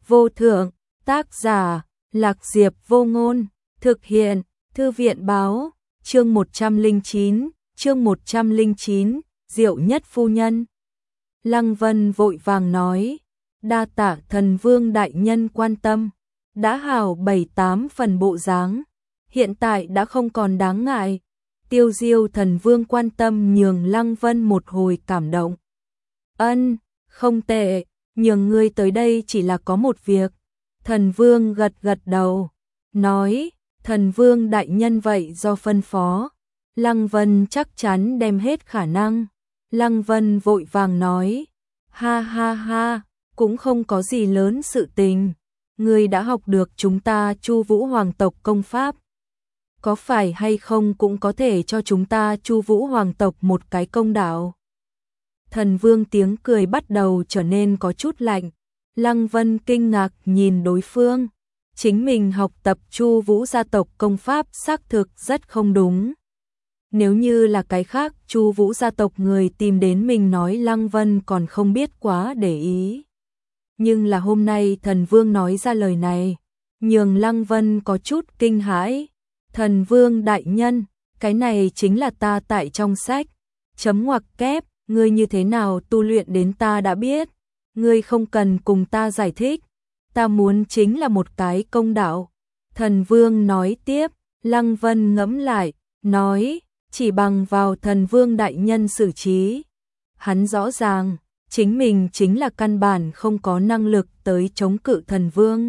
vô thượng, tác giả, Lạc Diệp Vô Ngôn, thực hiện, Thư viện báo, chương 109, Diệu Nhất Phu Nhân. Lăng Vân vội vàng nói, đa tạ thần vương đại nhân quan tâm, đã hảo 7-8 phần bộ dáng, hiện tại đã không còn đáng ngại. Tiêu Diêu thần vương quan tâm nhường Lăng Vân một hồi cảm động. Ân, không tệ, nhường ngươi tới đây chỉ là có một việc. Thần vương gật gật đầu, nói, thần vương đại nhân vậy do phân phó. Lăng Vân chắc chắn đem hết khả năng. Lăng Vân vội vàng nói, ha ha ha, cũng không có gì lớn sự tình. Ngươi đã học được chúng ta Chu Vũ hoàng tộc công pháp. Có phải hay không cũng có thể cho chúng ta Chu Vũ hoàng tộc một cái công đạo. Thần vương tiếng cười bắt đầu trở nên có chút lạnh. Lăng Vân kinh ngạc nhìn đối phương. Chính mình học tập Chu Vũ gia tộc công pháp xác thực rất không đúng. Nếu như là cái khác, Chu Vũ gia tộc người tìm đến mình nói Lăng Vân còn không biết quá để ý. Nhưng là hôm nay thần vương nói ra lời này, nhường Lăng Vân có chút kinh hãi. Thần vương đại nhân, cái này chính là ta tại trong sách. Chấm ngoặc kép, ngươi như thế nào tu luyện đến ta đã biết. Ngươi không cần cùng ta giải thích. Ta muốn chính là một cái công đạo. Thần vương nói tiếp, Lăng Vân ngẫm lại, nói, chỉ bằng vào thần vương đại nhân xử trí. Hắn rõ ràng, chính mình chính là căn bản không có năng lực tới chống cự thần vương.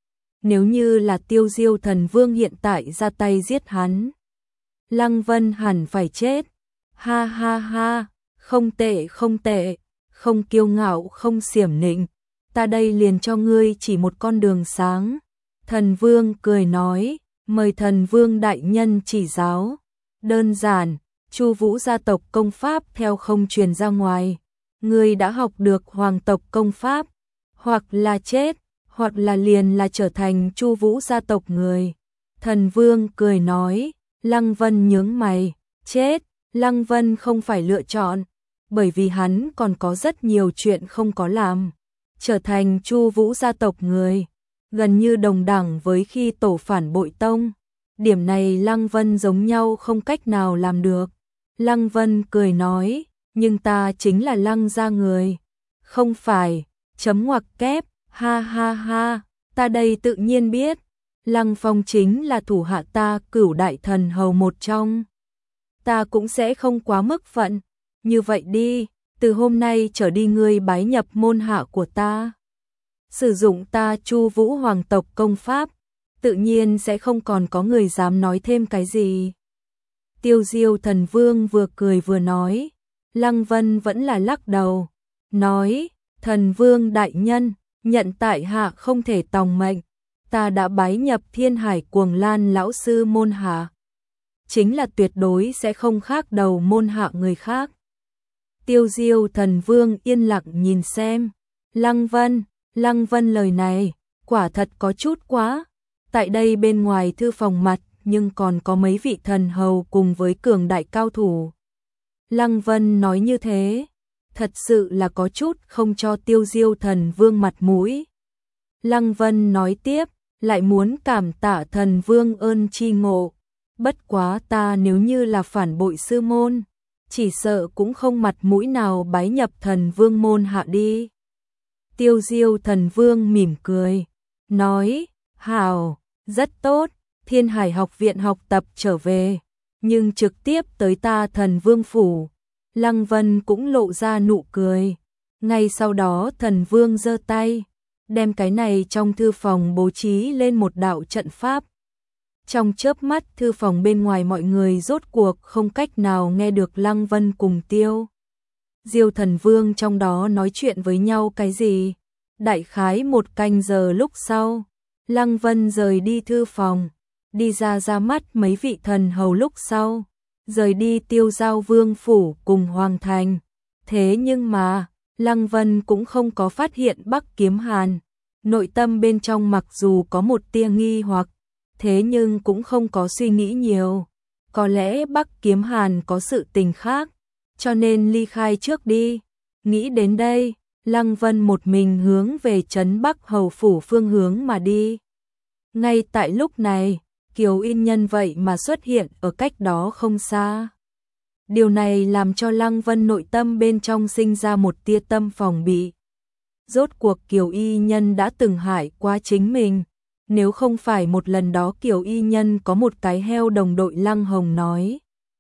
Nếu như là Tiêu Diêu thần vương hiện tại ra tay giết hắn, Lăng Vân hẳn phải chết. Ha ha ha, không tệ, không kiêu ngạo, không xiểm nịnh, ta đây liền cho ngươi chỉ một con đường sáng. Thần vương cười nói, mời thần vương đại nhân chỉ giáo. Đơn giản, Chu Vũ gia tộc công pháp theo không truyền ra ngoài. Ngươi đã học được hoàng tộc công pháp, hoặc là chết, hoặc là liền là trở thành Chu Vũ gia tộc người. Thần vương cười nói, Lăng Vân nhướng mày, chết. Lăng Vân không phải lựa chọn, bởi vì hắn còn có rất nhiều chuyện không có làm. Trở thành Chu Vũ gia tộc người, gần như đồng đẳng với khi tổ phản bội tông. Điểm này Lăng Vân giống nhau không cách nào làm được. Lăng Vân cười nói, nhưng ta chính là Lăng gia người. Không phải, chấm ngoặc kép, ha ha ha, ta đây tự nhiên biết. Lăng Phong chính là thủ hạ ta Cửu đại thần hầu một trong. Ta cũng sẽ không quá mức phận. Như vậy đi, từ hôm nay trở đi ngươi bái nhập môn hạ của ta. Sử dụng ta Chu Vũ hoàng tộc công pháp, tự nhiên sẽ không còn có người dám nói thêm cái gì. Tiêu Diêu thần vương vừa cười vừa nói. Lăng Vân vẫn là lắc đầu, nói, thần vương đại nhân, nhận tại hạ không thể tòng mệnh. Ta đã bái nhập Thiên Hải Cuồng Lan lão sư môn hạ, chính là tuyệt đối sẽ không khác đầu môn hạ người khác. Tiêu Diêu thần vương yên lặng nhìn xem. Lăng Vân lời này, quả thật có chút quá. Tại đây bên ngoài thư phòng mặt, nhưng còn có mấy vị thần hầu cùng với cường đại cao thủ. Lăng Vân nói như thế, thật sự là có chút không cho Tiêu Diêu thần vương mặt mũi. Lăng Vân nói tiếp, lại muốn cảm tạ thần vương ơn tri ngộ. Bất quá ta nếu như là phản bội sư môn, chỉ sợ cũng không mặt mũi nào bái nhập thần vương môn hạ đi. Tiêu Diêu thần vương mỉm cười, nói, hảo, rất tốt, Thiên Hải học viện học tập trở về, nhưng trực tiếp tới ta thần vương phủ. Lăng Vân cũng lộ ra nụ cười. Ngay sau đó thần vương giơ tay, đem cái này trong thư phòng bố trí lên một đạo trận pháp. Trong chớp mắt thư phòng bên ngoài mọi người rốt cuộc không cách nào nghe được Lăng Vân cùng Tiêu Diêu thần vương trong đó nói chuyện với nhau cái gì. Đại khái 1 canh giờ lúc sau, Lăng Vân rời đi thư phòng, đi ra mắt mấy vị thần hầu lúc sau, rời đi Tiêu Giao vương phủ cùng hoàng thành. Thế nhưng mà, Lăng Vân cũng không có phát hiện Bắc Kiếm Hàn. Nội tâm bên trong mặc dù có một tia nghi hoặc, thế nhưng cũng không có suy nghĩ nhiều. Có lẽ Bắc Kiếm Hàn có sự tình khác, cho nên ly khai trước đi. Nghĩ đến đây, Lăng Vân một mình hướng về trấn Bắc Hầu phủ phương hướng mà đi. Ngay tại lúc này, Kiều Yên Nhân vậy mà xuất hiện ở cách đó không xa. Điều này làm cho Lăng Vân nội tâm bên trong sinh ra một tia tâm phòng bị. Rốt cuộc Kiều Y Nhân đã từng hại quá chính mình. Nếu không phải một lần đó Kiều Y Nhân có một cái heo đồng đội, Lăng Hồng nói,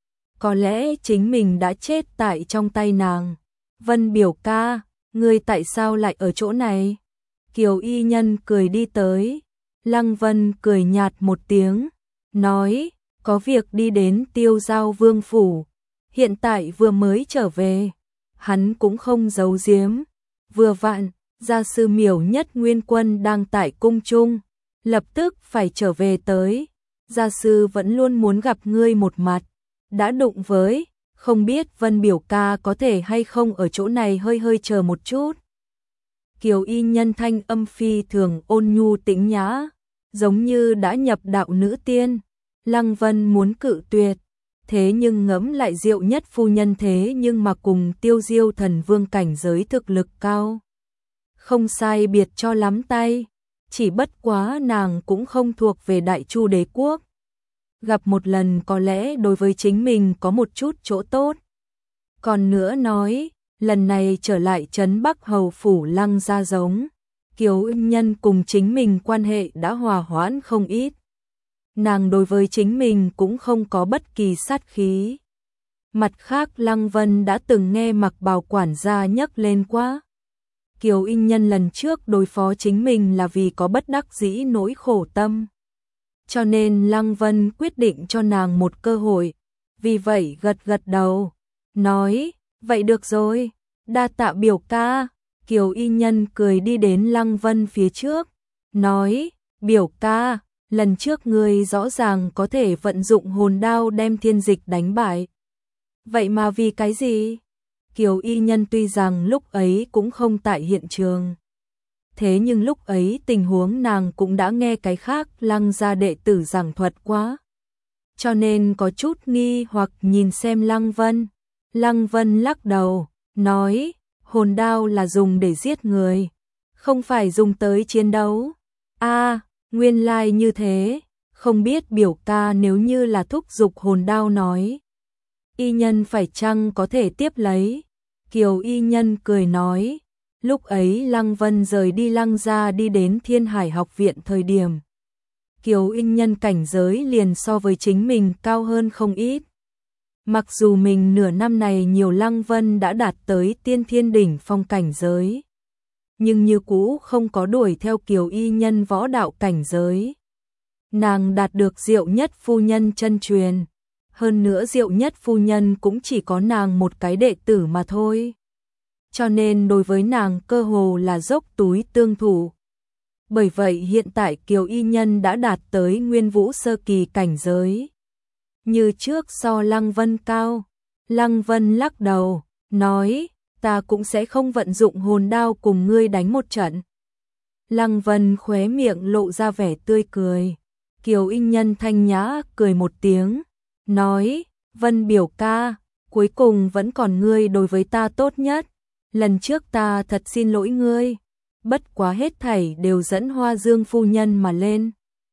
có lẽ chính mình đã chết tại trong tay nàng. Vân biểu ca, ngươi tại sao lại ở chỗ này? Kiều Y Nhân cười đi tới. Lăng Vân cười nhạt một tiếng, nói, có việc đi đến Tiêu Giao Vương phủ, hiện tại vừa mới trở về. Hắn cũng không giấu giếm, vừa vặn, gia sư Miểu Nhất Nguyên Quân đang tại cung trung, lập tức phải trở về tới. Gia sư vẫn luôn muốn gặp ngươi một mặt, đã đụng với, không biết Vân biểu ca có thể hay không ở chỗ này hơi chờ một chút. Kiều Y Nhân thanh âm phi thường ôn nhu tĩnh nhã, giống như đã nhập đạo nữ tiên. Lăng Vân muốn cự tuyệt, thế nhưng ngẫm lại Diệu Nhất phu nhân thế nhưng mà cùng Tiêu Diêu Thần Vương cảnh giới thực lực cao, không sai biệt cho lắm tay, chỉ bất quá nàng cũng không thuộc về Đại Chu đế quốc. Gặp một lần có lẽ đối với chính mình có một chút chỗ tốt. Còn nữa nói, lần này trở lại trấn Bắc Hầu phủ Lăng gia giống, Kiều Yên Nhân cùng chính mình quan hệ đã hòa hoãn không ít. Nàng đối với chính mình cũng không có bất kỳ sát khí. Mặt khác Lăng Vân đã từng nghe Mặc Bào quản gia nhắc lên quá. Kiều Yên Nhân lần trước đối phó chính mình là vì có bất đắc dĩ nỗi khổ tâm. Cho nên Lăng Vân quyết định cho nàng một cơ hội. Vì vậy gật đầu, nói, vậy được rồi, đa tạ biểu ca. Kiều Y Nhân cười đi đến Lăng Vân phía trước, nói, biểu ca, lần trước ngươi rõ ràng có thể vận dụng hồn đao đem Thiên Dịch đánh bại. Vậy mà vì cái gì? Kiều Y Nhân tuy rằng lúc ấy cũng không tại hiện trường, thế nhưng lúc ấy tình huống nàng cũng đã nghe cái khác Lăng gia đệ tử giảng thuật quá. Cho nên có chút nghi hoặc nhìn xem Lăng Vân. Lăng Vân lắc đầu, nói, hồn đao là dùng để giết người, không phải dùng tới chiến đấu. Nguyên lai như thế, không biết biểu ca nếu như là thúc giục hồn đao nói, Y Nhân phải chăng có thể tiếp lấy? Kiều Y Nhân cười nói, lúc ấy Lăng Vân rời đi Lăng gia đi đến Thiên Hải học viện thời điểm, Kiều Y Nhân cảnh giới liền so với chính mình cao hơn không ít. Mặc dù mình nửa năm này nhiều Lăng Vân đã đạt tới tiên thiên đỉnh phong cảnh giới, nhưng như cũ không có đuổi theo Kiều Y Nhân võ đạo cảnh giới. Nàng đạt được Diệu Nhất phu nhân chân truyền, hơn nữa Diệu Nhất phu nhân cũng chỉ có nàng một cái đệ tử mà thôi. Cho nên đối với nàng cơ hồ là dốc túi tương thủ. Bởi vậy hiện tại Kiều Y Nhân đã đạt tới Nguyên Vũ sơ kỳ cảnh giới. Như trước so Lăng Vân cao. Lăng Vân lắc đầu, nói, ta cũng sẽ không vận dụng hồn đao cùng ngươi đánh một trận. Lăng Vân khóe miệng lộ ra vẻ tươi cười. Kiều Y Nhân thanh nhã cười một tiếng, nói, Vân biểu ca, cuối cùng vẫn còn ngươi đối với ta tốt nhất. Lần trước ta thật xin lỗi ngươi, bất quá hết thảy đều dẫn Hoa Dương phu nhân mà lên.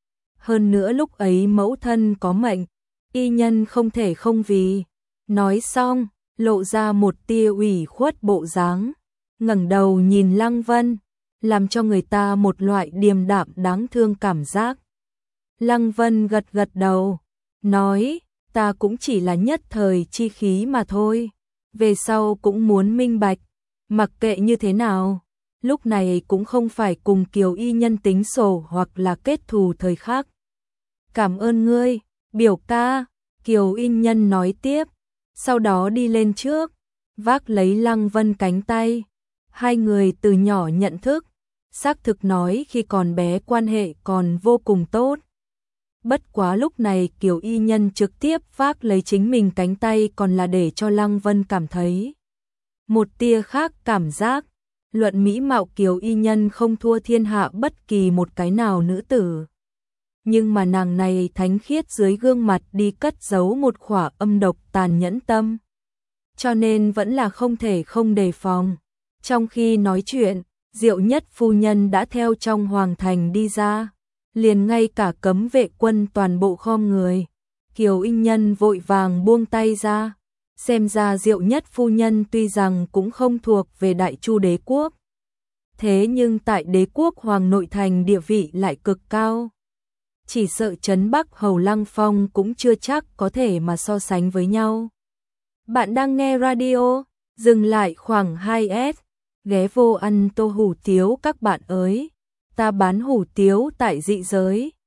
Hơn nữa lúc ấy mẫu thân có mệnh, Y Nhân không thể không vì. Nói xong, lộ ra một tia ủy khuất bộ dáng, ngẩng đầu nhìn Lăng Vân, làm cho người ta một loại điềm đạm đáng thương cảm giác. Lăng Vân gật đầu, nói, ta cũng chỉ là nhất thời chi khí mà thôi, về sau cũng muốn minh bạch, mặc kệ như thế nào, lúc này cũng không phải cùng Kiều Y Nhân tính sổ hoặc là kết thù thời khắc. Cảm ơn ngươi, biểu ca, Kiều Y Nhân nói tiếp, sau đó đi lên trước, vác lấy Lăng Vân cánh tay. Hai người từ nhỏ nhận thức, xác thực nói khi còn bé quan hệ còn vô cùng tốt. Bất quá lúc này Kiều Y Nhân trực tiếp vác lấy chính mình cánh tay còn là để cho Lăng Vân cảm thấy một tia khác cảm giác. Luận mỹ mạo Kiều Y Nhân không thua thiên hạ bất kỳ một cái nào nữ tử. Nhưng mà nàng này thánh khiết dưới gương mặt đi cất giấu một khỏa âm độc tàn nhẫn tâm. Cho nên vẫn là không thể không đề phòng. Trong khi nói chuyện, Diệu Nhất phu nhân đã theo trong hoàng thành đi ra, liền ngay cả cấm vệ quân toàn bộ khom người. Kiều Inh Nhân vội vàng buông tay ra, xem ra Diệu Nhất phu nhân tuy rằng cũng không thuộc về Đại Chu đế quốc, thế nhưng tại đế quốc Hoàng Nội Thành địa vị lại cực cao. Chỉ sợ Trấn Bắc Hầu Lăng Phong cũng chưa chắc có thể mà so sánh với nhau. Bạn đang nghe radio, dừng lại khoảng 2S, ghé vô ăn tô hủ tiếu các bạn ơi. Ta bán hủ tiếu tại Dị Giới.